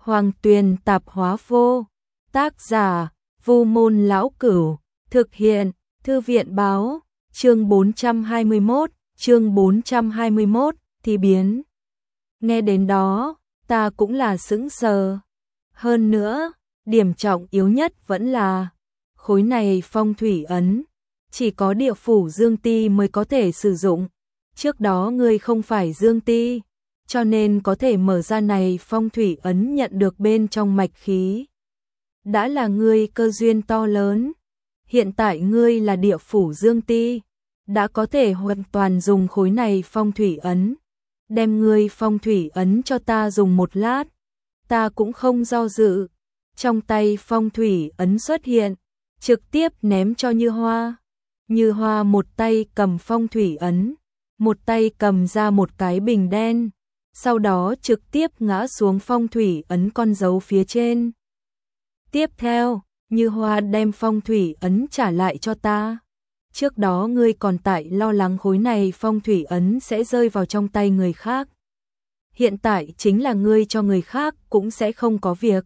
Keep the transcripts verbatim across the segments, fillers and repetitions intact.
Hoàng Tuyền Tạp Hóa Vô. Tác giả: Vu Môn Lão Cửu. Thực hiện: Thư viện báo. Chương bốn trăm hai mươi mốt, chương bốn trăm hai mươi mốt, thì biến. Nghe đến đó, ta cũng là sững sờ. Hơn nữa, điểm trọng yếu nhất vẫn là khối này phong thủy ấn, chỉ có địa phủ Dương Ti mới có thể sử dụng. Trước đó ngươi không phải Dương Ti, cho nên có thể mở ra này phong thủy ấn nhận được bên trong mạch khí. Đã là ngươi cơ duyên to lớn. Hiện tại ngươi là địa phủ Dương Ti, đã có thể hoàn toàn dùng khối này phong thủy ấn. Đem ngươi phong thủy ấn cho ta dùng một lát, ta cũng không do dự. Trong tay phong thủy ấn xuất hiện, trực tiếp ném cho Như Hoa. Như Hoa một tay cầm phong thủy ấn, một tay cầm ra một cái bình đen, sau đó trực tiếp ngã xuống phong thủy ấn con dấu phía trên. Tiếp theo, Như Hoa đem phong thủy ấn trả lại cho ta. Trước đó ngươi còn tại lo lắng khối này phong thủy ấn sẽ rơi vào trong tay người khác. Hiện tại chính là ngươi cho người khác cũng sẽ không có việc.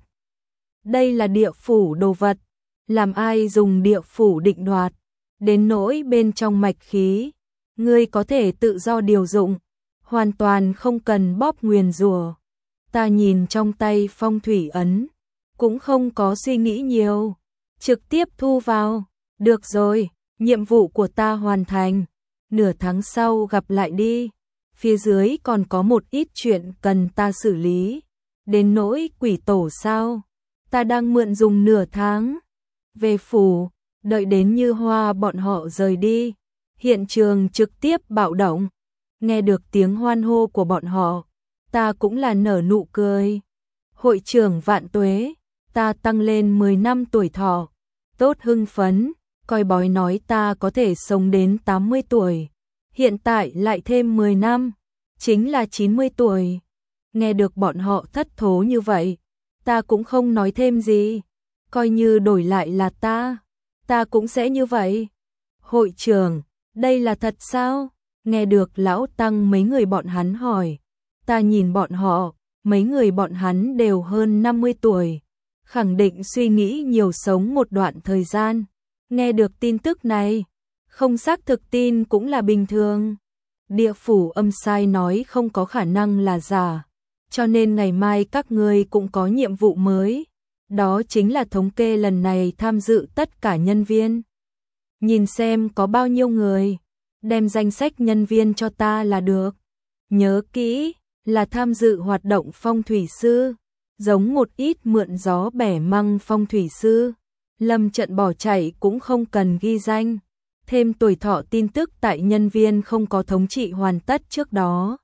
Đây là địa phủ đồ vật, làm ai dùng địa phủ định đoạt. Đến nỗi bên trong mạch khí, ngươi có thể tự do điều dụng, hoàn toàn không cần bóp nguyền rủa. Ta nhìn trong tay phong thủy ấn, cũng không có suy nghĩ nhiều, trực tiếp thu vào. Được rồi, nhiệm vụ của ta hoàn thành, nửa tháng sau gặp lại đi. Phía dưới còn có một ít chuyện cần ta xử lý. Đến nỗi quỷ tổ sao, ta đang mượn dùng nửa tháng. Về phủ, đợi đến Như Hoa bọn họ rời đi, hiện trường trực tiếp bạo động. Nghe được tiếng hoan hô của bọn họ, ta cũng là nở nụ cười. Hội trưởng vạn tuế, ta tăng lên mười năm tuổi thọ. Tốt hưng phấn, coi bói nói ta có thể sống đến tám mươi tuổi. Hiện tại lại thêm mười năm, chính là chín mươi tuổi. Nghe được bọn họ thất thố như vậy, ta cũng không nói thêm gì. Coi như đổi lại là ta, ta cũng sẽ như vậy. Hội trưởng, đây là thật sao? Nghe được lão tăng mấy người bọn hắn hỏi, ta nhìn bọn họ, mấy người bọn hắn đều hơn năm mươi tuổi, khẳng định suy nghĩ nhiều sống một đoạn thời gian. Nghe được tin tức này, không xác thực tin cũng là bình thường. Địa phủ âm sai nói không có khả năng là giả, cho nên ngày mai các ngươi cũng có nhiệm vụ mới. Đó chính là thống kê lần này tham dự tất cả nhân viên. Nhìn xem có bao nhiêu người, đem danh sách nhân viên cho ta là được. Nhớ kỹ, là tham dự hoạt động phong thủy sư, giống một ít mượn gió bẻ măng phong thủy sư. Lâm trận bỏ chạy cũng không cần ghi danh. Thêm tuổi thọ tin tức tại nhân viên không có thống trị hoàn tất trước đó.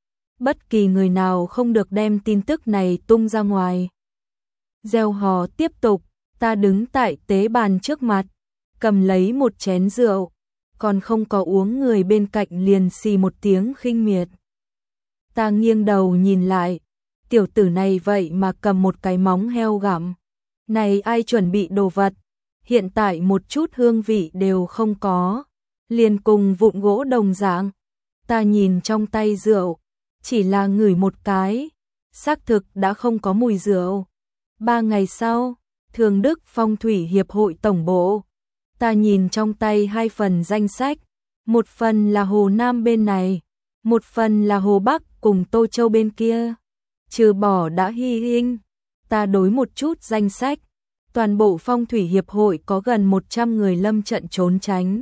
Bất kỳ người nào không được đem tin tức này tung ra ngoài. Gieo hò tiếp tục, ta đứng tại tế bàn trước mặt, cầm lấy một chén rượu, còn không có uống người bên cạnh liền xì một tiếng khinh miệt. Ta nghiêng đầu nhìn lại, tiểu tử này vậy mà cầm một cái móng heo gặm. Này ai chuẩn bị đồ vật, hiện tại một chút hương vị đều không có, liền cùng vụn gỗ đồng dạng. Ta nhìn trong tay rượu, chỉ là ngửi một cái, xác thực đã không có mùi rượu. Ba ngày sau, Thường Đức Phong Thủy Hiệp hội tổng bộ, ta nhìn trong tay hai phần danh sách, một phần là Hồ Nam bên này, một phần là Hồ Bắc cùng Tô Châu bên kia. Trừ bỏ đã hy hinh, ta đối một chút danh sách, toàn bộ Phong Thủy Hiệp hội có gần một trăm người lâm trận trốn tránh.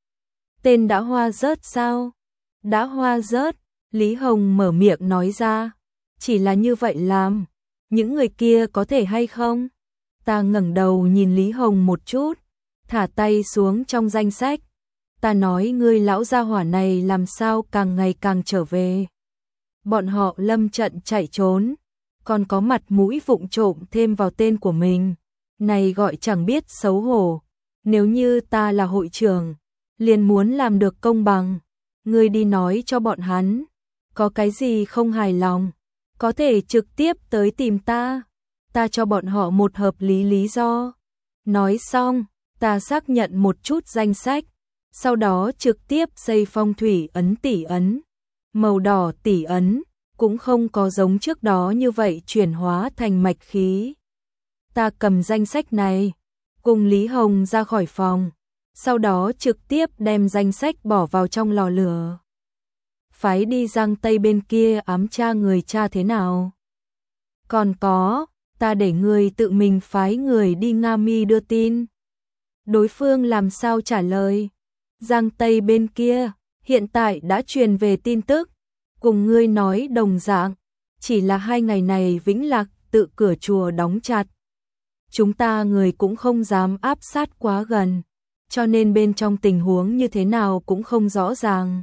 Tên đã hoa rớt sao? Đã hoa rớt, Lý Hồng mở miệng nói ra. Chỉ là như vậy làm, những người kia có thể hay không? Ta ngẩng đầu nhìn Lý Hồng một chút, thả tay xuống trong danh sách. Ta nói ngươi lão gia hỏa này làm sao càng ngày càng trở về. Bọn họ lâm trận chạy trốn, còn có mặt mũi vụng trộm thêm vào tên của mình. Này gọi chẳng biết xấu hổ. Nếu như ta là hội trưởng, liền muốn làm được công bằng. Ngươi đi nói cho bọn hắn, có cái gì không hài lòng, có thể trực tiếp tới tìm ta. Ta cho bọn họ một hợp lý lý do. Nói xong, ta xác nhận một chút danh sách, sau đó trực tiếp xây phong thủy ấn tỷ ấn. Màu đỏ tỷ ấn, cũng không có giống trước đó như vậy chuyển hóa thành mạch khí. Ta cầm danh sách này, cùng Lý Hồng ra khỏi phòng, sau đó trực tiếp đem danh sách bỏ vào trong lò lửa. Phái đi Giang Tây bên kia ám tra người cha thế nào? Còn có, ta để người tự mình phái người đi Nga Mi đưa tin. Đối phương làm sao trả lời? Giang Tây bên kia, hiện tại đã truyền về tin tức, cùng ngươi nói đồng dạng, chỉ là hai ngày này Vĩnh Lạc tự cửa chùa đóng chặt. Chúng ta người cũng không dám áp sát quá gần, cho nên bên trong tình huống như thế nào cũng không rõ ràng.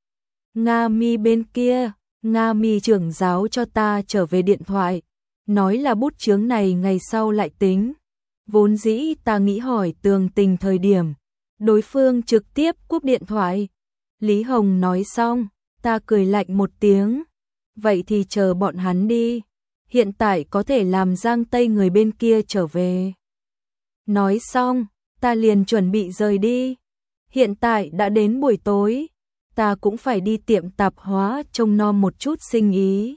Nga Mi bên kia, Nga Mi trưởng giáo cho ta trở về điện thoại, nói là bút chướng này ngày sau lại tính. Vốn dĩ ta nghĩ hỏi tường tình thời điểm, đối phương trực tiếp cúp điện thoại. Lý Hồng nói xong, ta cười lạnh một tiếng. Vậy thì chờ bọn hắn đi, hiện tại có thể làm Giang Tây người bên kia trở về. Nói xong, ta liền chuẩn bị rời đi. Hiện tại đã đến buổi tối, ta cũng phải đi tiệm tạp hóa trông nom một chút sinh ý.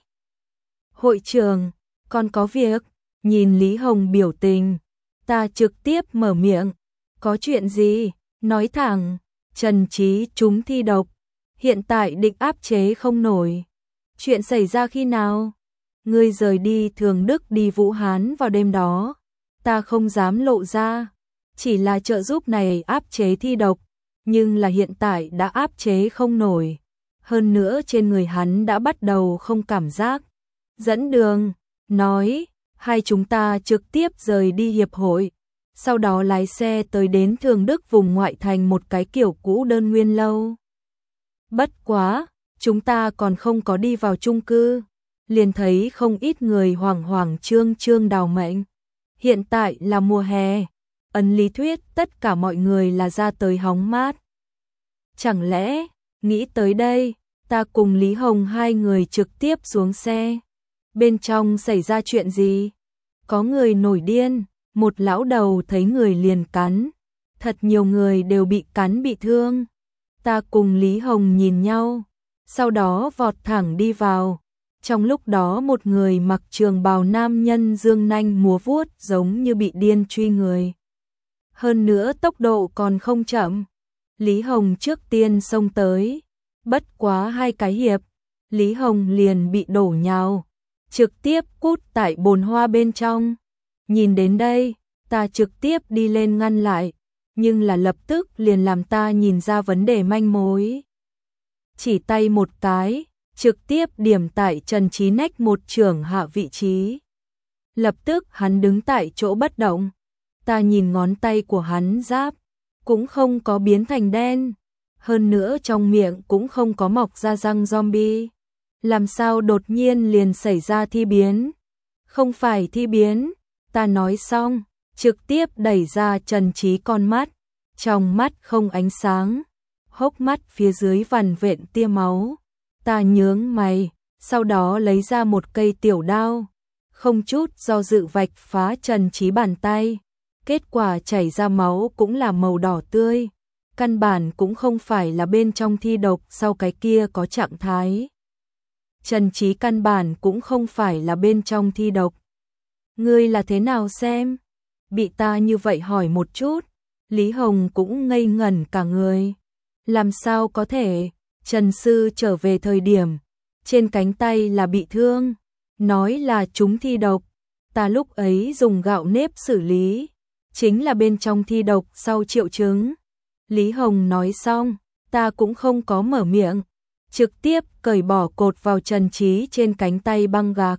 Hội trưởng, còn có việc, nhìn Lý Hồng biểu tình, ta trực tiếp mở miệng. Có chuyện gì? Nói thẳng, Trần Trí trúng thi độc, hiện tại định áp chế không nổi. Chuyện xảy ra khi nào? Ngươi rời đi Thường Đức đi Vũ Hán vào đêm đó, ta không dám lộ ra, chỉ là trợ giúp này áp chế thi độc, nhưng là hiện tại đã áp chế không nổi. Hơn nữa trên người hắn đã bắt đầu không cảm giác. Dẫn đường, nói, hai chúng ta trực tiếp rời đi hiệp hội, sau đó lái xe tới đến Thường Đức vùng ngoại thành một cái kiểu cũ đơn nguyên lâu. Bất quá, chúng ta còn không có đi vào chung cư, liền thấy không ít người hoảng hoảng trương trương đào mệnh. Hiện tại là mùa hè, ấn lý thuyết tất cả mọi người là ra tới hóng mát. Chẳng lẽ, nghĩ tới đây, ta cùng Lý Hồng hai người trực tiếp xuống xe. Bên trong xảy ra chuyện gì? Có người nổi điên, một lão đầu thấy người liền cắn. Thật nhiều người đều bị cắn bị thương. Ta cùng Lý Hồng nhìn nhau, sau đó vọt thẳng đi vào. Trong lúc đó một người mặc trường bào nam nhân dương nanh múa vuốt giống như bị điên truy người. Hơn nữa tốc độ còn không chậm. Lý Hồng trước tiên xông tới. Bất quá hai cái hiệp, Lý Hồng liền bị đổ nhào, trực tiếp cút tại bồn hoa bên trong. Nhìn đến đây, ta trực tiếp đi lên ngăn lại, nhưng là lập tức liền làm ta nhìn ra vấn đề manh mối. Chỉ tay một cái, trực tiếp điểm tại Trần Trí Nách một chưởng hạ vị trí. Lập tức hắn đứng tại chỗ bất động. Ta nhìn ngón tay của hắn giáp, cũng không có biến thành đen. Hơn nữa trong miệng cũng không có mọc ra răng zombie. Làm sao đột nhiên liền xảy ra thi biến? Không phải thi biến, ta nói xong, trực tiếp đẩy ra Trần Trí con mắt. Trong mắt không ánh sáng, hốc mắt phía dưới vằn vện tia máu. Ta nhướng mày, sau đó lấy ra một cây tiểu đao, không chút do dự vạch phá Trần Trí bàn tay. Kết quả chảy ra máu cũng là màu đỏ tươi. Căn bản cũng không phải là bên trong thi độc sau cái kia có trạng thái. Trần Trí căn bản cũng không phải là bên trong thi độc. Ngươi là thế nào xem? Bị ta như vậy hỏi một chút, Lý Hồng cũng ngây ngẩn cả người. Làm sao có thể? Trần Sư trở về thời điểm, trên cánh tay là bị thương, nói là trúng thi độc. Ta lúc ấy dùng gạo nếp xử lý, chính là bên trong thi độc sau triệu chứng. Lý Hồng nói xong, ta cũng không có mở miệng, trực tiếp cởi bỏ cột vào Trần Trí trên cánh tay băng gạc.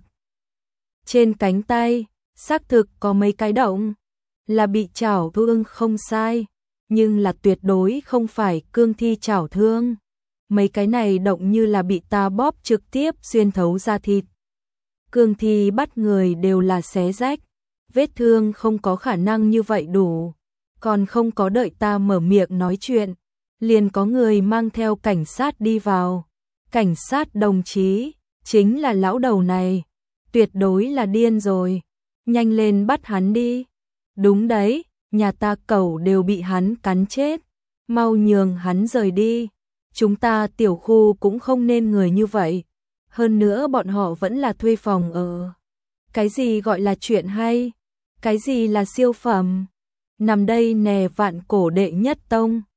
Trên cánh tay, xác thực có mấy cái động, là bị chảo thương không sai, nhưng là tuyệt đối không phải cương thi chảo thương. Mấy cái này động như là bị ta bóp trực tiếp xuyên thấu da thịt. Cương thi bắt người đều là xé rách, vết thương không có khả năng như vậy đủ. Còn không có đợi ta mở miệng nói chuyện, liền có người mang theo cảnh sát đi vào. Cảnh sát đồng chí, chính là lão đầu này, tuyệt đối là điên rồi, nhanh lên bắt hắn đi. Đúng đấy, nhà ta cẩu đều bị hắn cắn chết, mau nhường hắn rời đi. Chúng ta tiểu khu cũng không nên người như vậy, hơn nữa bọn họ vẫn là thuê phòng ở. Cái gì gọi là chuyện hay? Cái gì là siêu phẩm? Nằm đây nè vạn cổ đệ nhất tông.